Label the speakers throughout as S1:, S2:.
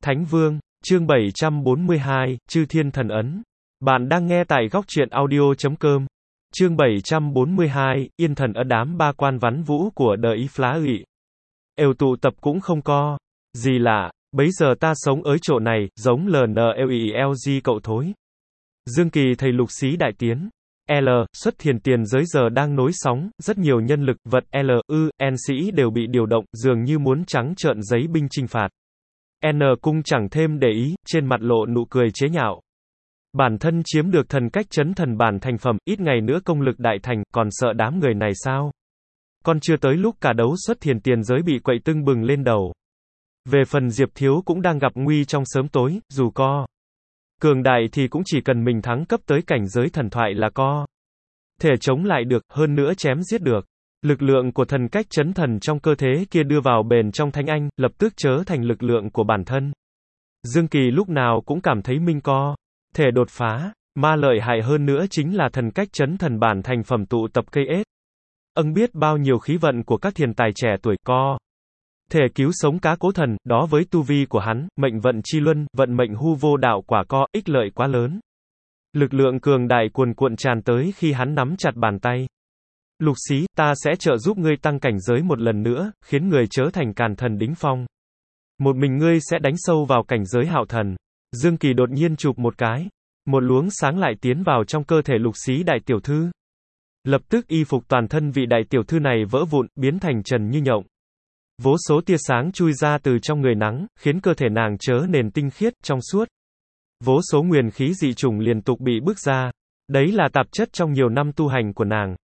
S1: Thánh Vương, chương 742, Chư Thiên Thần Ấn. Bạn đang nghe tại góc truyện audio.com. Chương 742, Yên Thần Ấn. Đám ba quan vắn vũ của đời Y Phá Ủy. Ều tụ tập cũng không có gì lạ, bấy giờ ta sống ở chỗ này, giống LNLG cậu thối. Dương Kỳ thầy lục xí đại tiến. Xuất thiền tiền giới giờ đang nối sóng, rất nhiều nhân lực, vật N sĩ đều bị điều động, dường như muốn trắng trợn giấy binh chinh phạt. N cung chẳng thêm để ý, trên mặt lộ nụ cười chế nhạo. Bản thân chiếm được thần cách chấn thần bản thành phẩm, ít ngày nữa công lực đại thành, còn sợ đám người này sao? Còn chưa tới lúc cả đấu xuất thiền tiền giới bị quậy tưng bừng lên đầu. Về phần Diệp Thiếu cũng đang gặp nguy trong sớm tối, dù co cường đại thì cũng chỉ cần mình thắng cấp tới cảnh giới thần thoại là co thể chống lại được, hơn nữa chém giết được. Lực lượng của thần cách chấn thần trong cơ thể kia đưa vào bền trong Thánh Anh, lập tức trở thành lực lượng của bản thân. Dương Kỳ lúc nào cũng cảm thấy mình co thể đột phá, mà lợi hại hơn nữa chính là thần cách chấn thần bản thành phẩm tụ tập cây ết. Biết bao nhiêu khí vận của các thiền tài trẻ tuổi co thể cứu sống cá cố thần, đó với tu vi của hắn, mệnh vận chi luân, vận mệnh hư vô đạo quả co, ích lợi quá lớn. Lực lượng cường đại cuồn cuộn tràn tới khi hắn nắm chặt bàn tay. Lục xí, ta sẽ trợ giúp ngươi tăng cảnh giới một lần nữa, khiến người trở thành càn thần đỉnh phong. Một mình ngươi sẽ đánh sâu vào cảnh giới hạo thần. Dương Kỳ đột nhiên chụp một cái. Một luống sáng lại tiến vào trong cơ thể lục xí đại tiểu thư. Lập tức y phục toàn thân vị đại tiểu thư này vỡ vụn, biến thành trần như nhộng. Vô số tia sáng chui ra từ trong người nắng, khiến cơ thể nàng trở nên tinh khiết, trong suốt. Vô số nguyên khí dị chủng liên tục bị bức ra. Đấy là tạp chất trong nhiều năm tu hành của nàng.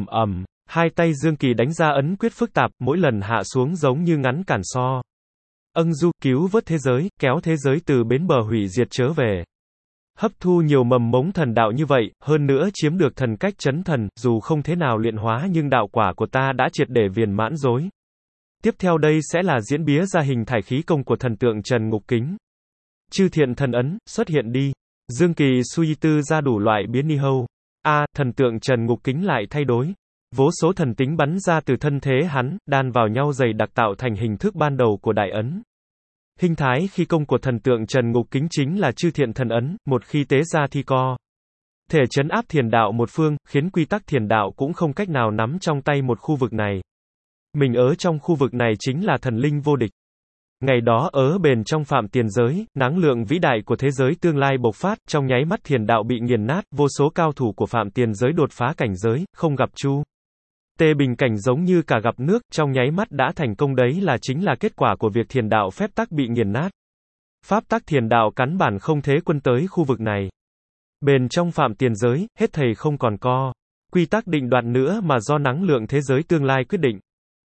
S1: Hai tay Dương Kỳ đánh ra ấn quyết phức tạp, mỗi lần hạ xuống giống như ngắn cản so. Du, cứu vớt thế giới, kéo thế giới từ bến bờ hủy diệt trở về. Hấp thu nhiều mầm mống thần đạo như vậy, hơn nữa chiếm được thần cách chấn thần, dù không thế nào luyện hóa nhưng đạo quả của ta đã triệt để viên mãn rồi. Tiếp theo đây sẽ là diễn bía ra hình thải khí công của thần tượng Trần Ngục Kính. Chư Thiện Thần Ấn, xuất hiện đi. Dương Kỳ suy tư ra đủ loại biến ni hâu. Thần tượng Trần Ngục Kính lại thay đổi. Vô số thần tính bắn ra từ thân thế hắn, đan vào nhau dày đặc tạo thành hình thức ban đầu của đại ấn. Hình thái khi công của thần tượng Trần Ngục Kính chính là Chư Thiện Thần Ấn, một khi tế ra thì co thể trấn áp thiền đạo một phương, khiến quy tắc thiền đạo cũng không cách nào nắm trong tay một khu vực này. Mình ở trong khu vực này chính là thần linh vô địch. Ngày đó ở bền trong phạm tiền giới, năng lượng vĩ đại của thế giới tương lai bộc phát, trong nháy mắt thiền đạo bị nghiền nát, vô số cao thủ của phạm tiền giới đột phá cảnh giới, không gặp chu tê bình cảnh giống như cả gặp nước, trong nháy mắt đã thành công. Đấy là chính là kết quả của việc thiền đạo phép tắc bị nghiền nát. Pháp tắc thiền đạo cắn bản không thế quân tới khu vực này. Bền trong phạm tiền giới, hết thầy không còn co quy tắc định đoạt nữa mà do năng lượng thế giới tương lai quyết định.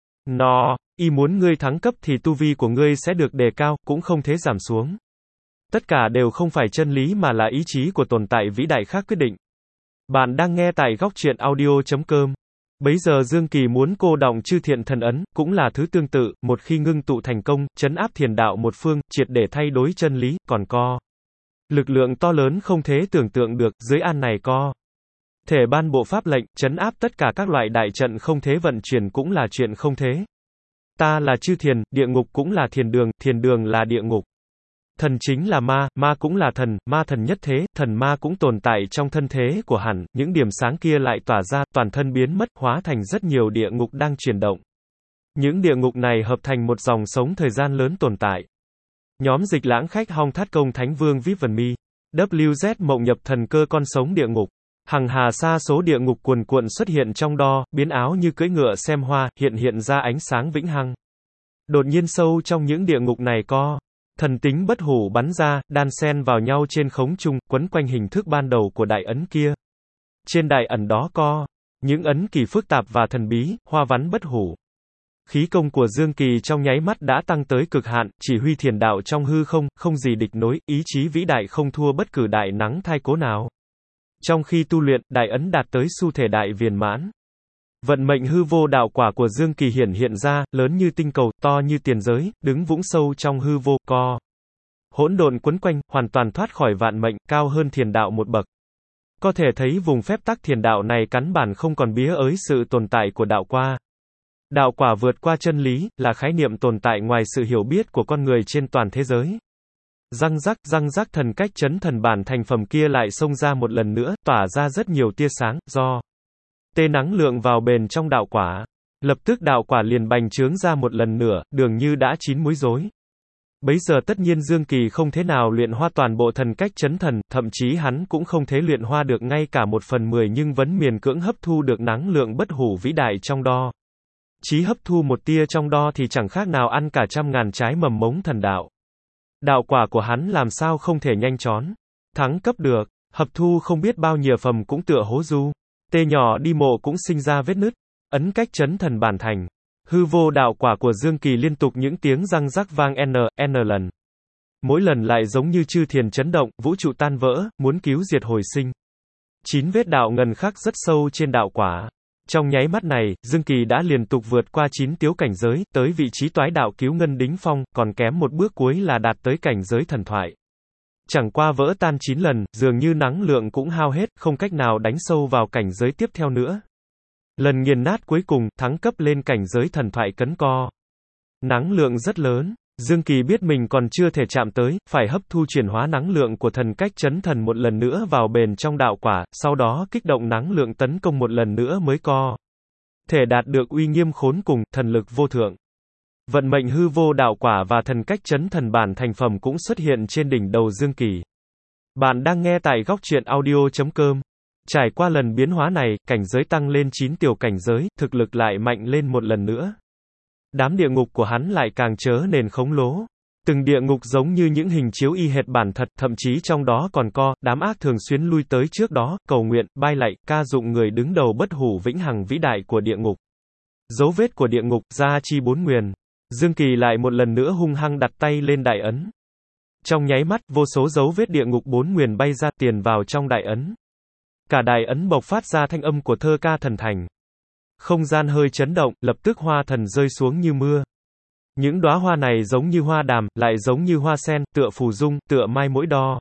S1: Y muốn ngươi thắng cấp thì tu vi của ngươi sẽ được đề cao, cũng không thế giảm xuống. Tất cả đều không phải chân lý mà là ý chí của tồn tại vĩ đại khác quyết định. Bạn đang nghe tại góc truyện audio.com. Bấy giờ Dương Kỳ muốn cô đọng Chư Thiện Thần Ấn, cũng là thứ tương tự, một khi ngưng tụ thành công, trấn áp thiền đạo một phương, triệt để thay đổi chân lý, còn co lực lượng to lớn không thể tưởng tượng được, dưới an này co thể ban bộ pháp lệnh, trấn áp tất cả các loại đại trận không thế vận chuyển cũng là chuyện không thế. Ta là chư thiền, địa ngục cũng là thiền đường là địa ngục. Thần chính là ma cũng là thần, ma thần nhất thế, thần ma cũng tồn tại trong thân thế của hẳn, những điểm sáng kia lại tỏa ra, toàn thân biến mất, hóa thành rất nhiều địa ngục đang chuyển động. Những địa ngục này hợp thành một dòng sống thời gian lớn tồn tại. Nhóm Dịch Lãng Khách Hong Thát Công Thánh Vương Vip Vần Mi. WZ Mộng Nhập Thần Cơ con sống địa ngục. Hằng hà sa số địa ngục cuồn cuộn xuất hiện trong đo, biến áo như cưỡi ngựa xem hoa, hiện ra ánh sáng vĩnh hằng. Đột nhiên sâu trong những địa ngục này co thần tính bất hủ bắn ra, đan xen vào nhau trên không trung, quấn quanh hình thức ban đầu của đại ấn kia. Trên đại ẩn đó co những ấn kỳ phức tạp và thần bí, hoa văn bất hủ. Khí công của Dương Kỳ trong nháy mắt đã tăng tới cực hạn, chỉ huy thiền đạo trong hư không, không gì địch nối, ý chí vĩ đại không thua bất cứ đại nắng thai cố nào. Trong khi tu luyện, đại ấn đạt tới xu thể đại viên mãn. Vận mệnh hư vô đạo quả của Dương Kỳ hiện ra, lớn như tinh cầu, to như tiền giới, đứng vũng sâu trong hư vô, co hỗn độn quấn quanh, hoàn toàn thoát khỏi vạn mệnh, cao hơn thiền đạo một bậc. Có thể thấy vùng phép tắc thiền đạo này cắn bản không còn bía ới sự tồn tại của đạo qua. Đạo quả vượt qua chân lý, là khái niệm tồn tại ngoài sự hiểu biết của con người trên toàn thế giới. Răng rắc thần cách chấn thần bản thành phẩm kia lại xông ra một lần nữa, tỏa ra rất nhiều tia sáng, do tê năng lượng vào bền trong đạo quả. Lập tức đạo quả liền bành trướng ra một lần nữa, dường như đã chín múi rối. Bấy giờ tất nhiên Dương Kỳ không thế nào luyện hoa toàn bộ thần cách chấn thần, thậm chí hắn cũng không thể luyện hoa được ngay cả 1/10 nhưng vẫn miền cưỡng hấp thu được năng lượng bất hủ vĩ đại trong đó. Chí hấp thu một tia trong đó thì chẳng khác nào ăn cả 100.000 trái mầm mống thần đạo. Đạo quả của hắn làm sao không thể nhanh chóng thắng cấp được, hấp thu không biết bao nhiêu phẩm cũng tựa hố du. Tê nhỏ đi mộ cũng sinh ra vết nứt. Ấn cách chấn thần bản thành. Hư vô đạo quả của Dương Kỳ liên tục những tiếng răng rắc vang n lần. Mỗi lần lại giống như chư thiền chấn động, vũ trụ tan vỡ, muốn cứu diệt hồi sinh. 9 vết đạo ngân khắc rất sâu trên đạo quả. Trong nháy mắt này, Dương Kỳ đã liên tục vượt qua 9 tiếu cảnh giới, tới vị trí toái đạo cứu ngân đính phong, còn kém một bước cuối là đạt tới cảnh giới thần thoại. Chẳng qua vỡ tan 9 lần, dường như năng lượng cũng hao hết, không cách nào đánh sâu vào cảnh giới tiếp theo nữa. Lần nghiền nát cuối cùng, thắng cấp lên cảnh giới thần thoại cấn co. Năng lượng rất lớn. Dương Kỳ biết mình còn chưa thể chạm tới, phải hấp thu chuyển hóa năng lượng của thần cách chấn thần một lần nữa vào bền trong đạo quả, sau đó kích động năng lượng tấn công một lần nữa mới co thể đạt được uy nghiêm khốn cùng, thần lực vô thượng. Vận mệnh hư vô đạo quả và thần cách chấn thần bản thành phẩm cũng xuất hiện trên đỉnh đầu Dương Kỳ. Bạn đang nghe tại góc truyện audio.com. Trải qua lần biến hóa này, cảnh giới tăng lên 9 tiểu cảnh giới, thực lực lại mạnh lên một lần nữa. Đám địa ngục của hắn lại càng trở nên khổng lồ. Từng địa ngục giống như những hình chiếu y hệt bản thật, thậm chí trong đó còn có đám ác thường xuyên lui tới trước đó, cầu nguyện, bai lạy, ca dụng người đứng đầu bất hủ vĩnh hằng vĩ đại của địa ngục. Dấu vết của địa ngục, gia chi 4 nguyền. Dương Kỳ lại một lần nữa hung hăng đặt tay lên đại ấn. Trong nháy mắt, vô số dấu vết địa ngục 4 nguyền bay ra tiền vào trong đại ấn. Cả đại ấn bộc phát ra thanh âm của thơ ca thần thành. Không gian hơi chấn động, lập tức hoa thần rơi xuống như mưa. Những đóa hoa này giống như hoa đàm, lại giống như hoa sen, tựa phù dung, tựa mai mỗi đo.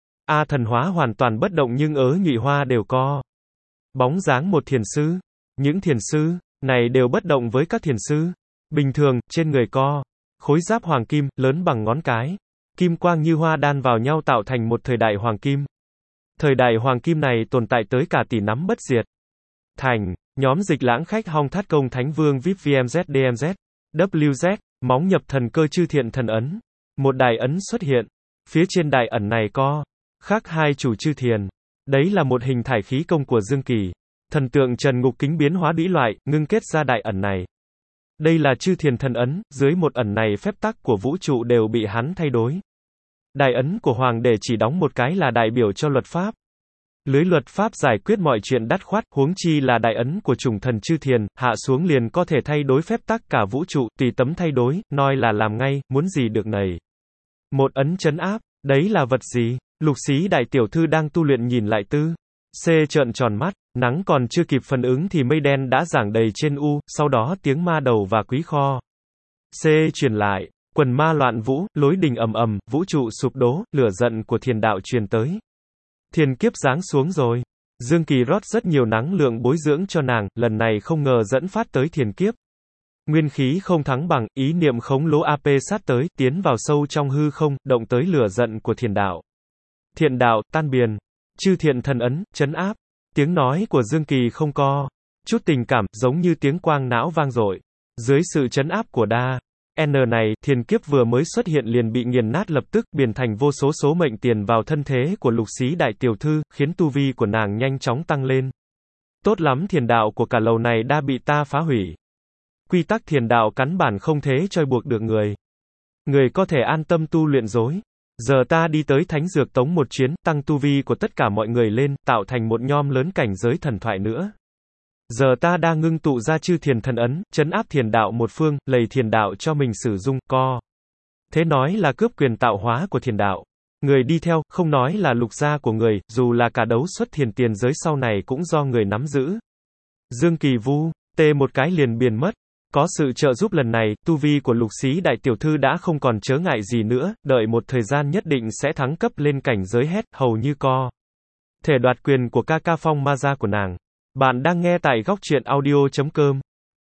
S1: A thần hóa hoàn toàn bất động nhưng nhụy hoa đều co bóng dáng một thiền sư. Những thiền sư này đều bất động với các thiền sư bình thường, trên người co khối giáp hoàng kim, lớn bằng ngón cái. Kim quang như hoa đan vào nhau tạo thành một thời đại hoàng kim. Thời đại hoàng kim này tồn tại tới cả tỷ năm bất diệt. Thành, nhóm dịch lãng khách hong thát công thánh vương VIP VMZ DMZ, WZ, móng nhập thần cơ chư thiện thần ấn. Một đại ấn xuất hiện. Phía trên đại ẩn này có khắc hai chủ chư thiền. Đấy là một hình thải khí công của Dương Kỳ. Thần tượng Trần Ngục Kính biến hóa đĩ loại, ngưng kết ra đại ẩn này. Đây là chư thiền thần ấn, dưới một ẩn này phép tắc của vũ trụ đều bị hắn thay đổi. Đại ấn của hoàng đế chỉ đóng một cái là đại biểu cho luật pháp. Lưới luật pháp giải quyết mọi chuyện đắt khoát, huống chi là đại ấn của chủng thần chư thiền, hạ xuống liền có thể thay đổi phép tắc cả vũ trụ, tùy tấm thay đổi, nói là làm ngay, muốn gì được nấy. Một ấn chấn áp, đấy là vật gì? Lục Xí đại tiểu thư đang tu luyện nhìn lại tư. C trợn tròn mắt, nắng còn chưa kịp phản ứng thì mây đen đã giảng đầy trên u, sau đó tiếng ma đầu và quý kho. C truyền lại, quần ma loạn vũ, lối đình ầm ầm, vũ trụ sụp đổ, lửa giận của thiền đạo truyền tới. Thiền kiếp giáng xuống rồi. Dương Kỳ rót rất nhiều năng lượng bồi dưỡng cho nàng, lần này không ngờ dẫn phát tới thiền kiếp. Nguyên khí không thắng bằng, ý niệm khống lỗ AP sát tới, tiến vào sâu trong hư không, động tới lửa giận của thiền đạo. Thiện đạo, tan biền. Chư thiện thần ấn, chấn áp. Tiếng nói của Dương Kỳ không có chút tình cảm, giống như tiếng quang não vang dội. Dưới sự chấn áp của đa N này, thiền kiếp vừa mới xuất hiện liền bị nghiền nát lập tức, biến thành vô số số mệnh tiền vào thân thế của Lục Xí đại tiểu thư, khiến tu vi của nàng nhanh chóng tăng lên. Tốt lắm, thiền đạo của cả lầu này đã bị ta phá hủy. Quy tắc thiền đạo cắn bản không thế trói buộc được người. Người có thể an tâm tu luyện rồi. Giờ ta đi tới Thánh Dược Tống một chuyến, tăng tu vi của tất cả mọi người lên, tạo thành một nhóm lớn cảnh giới thần thoại nữa. Giờ ta đang ngưng tụ ra chư thiền thần ấn, trấn áp thiền đạo một phương, lầy thiền đạo cho mình sử dụng, co. Thế nói là cướp quyền tạo hóa của thiền đạo. Người đi theo, không nói là lục gia của người, dù là cả đấu xuất thiền tiền giới sau này cũng do người nắm giữ. Dương Kỳ vu, tê một cái liền biến mất. Có sự trợ giúp lần này, tu vi của Lục Xí đại tiểu thư đã không còn chớ ngại gì nữa, đợi một thời gian nhất định sẽ thắng cấp lên cảnh giới hét, hầu như co thể đoạt quyền của ca ca phong ma gia của nàng. Bạn đang nghe tại góc truyện audio.com.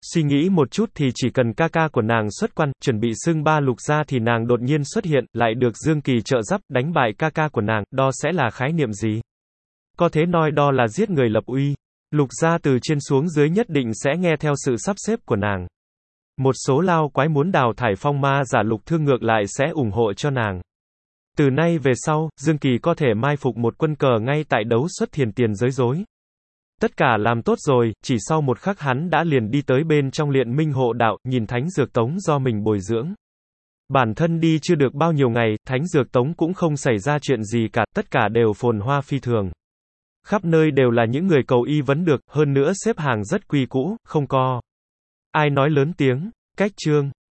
S1: Suy nghĩ một chút thì chỉ cần ca ca của nàng xuất quan, chuẩn bị xưng ba Lục gia thì nàng đột nhiên xuất hiện, lại được Dương Kỳ trợ giúp, đánh bại ca ca của nàng, đó sẽ là khái niệm gì? Có thể nói đó là giết người lập uy. Lục gia từ trên xuống dưới nhất định sẽ nghe theo sự sắp xếp của nàng. Một số lao quái muốn đào thải phong ma giả Lục Thương ngược lại sẽ ủng hộ cho nàng. Từ nay về sau, Dương Kỳ có thể mai phục một quân cờ ngay tại đấu xuất thiền tiền giới rối. Tất cả làm tốt rồi, chỉ sau một khắc hắn đã liền đi tới bên trong Liên Minh hộ đạo, nhìn thánh dược tống do mình bồi dưỡng. Bản thân đi chưa được bao nhiêu ngày, thánh dược tống cũng không xảy ra chuyện gì cả, tất cả đều phồn hoa phi thường. Khắp nơi đều là những người cầu y vấn được, hơn nữa xếp hàng rất quy cũ, không có ai nói lớn tiếng. Cách chương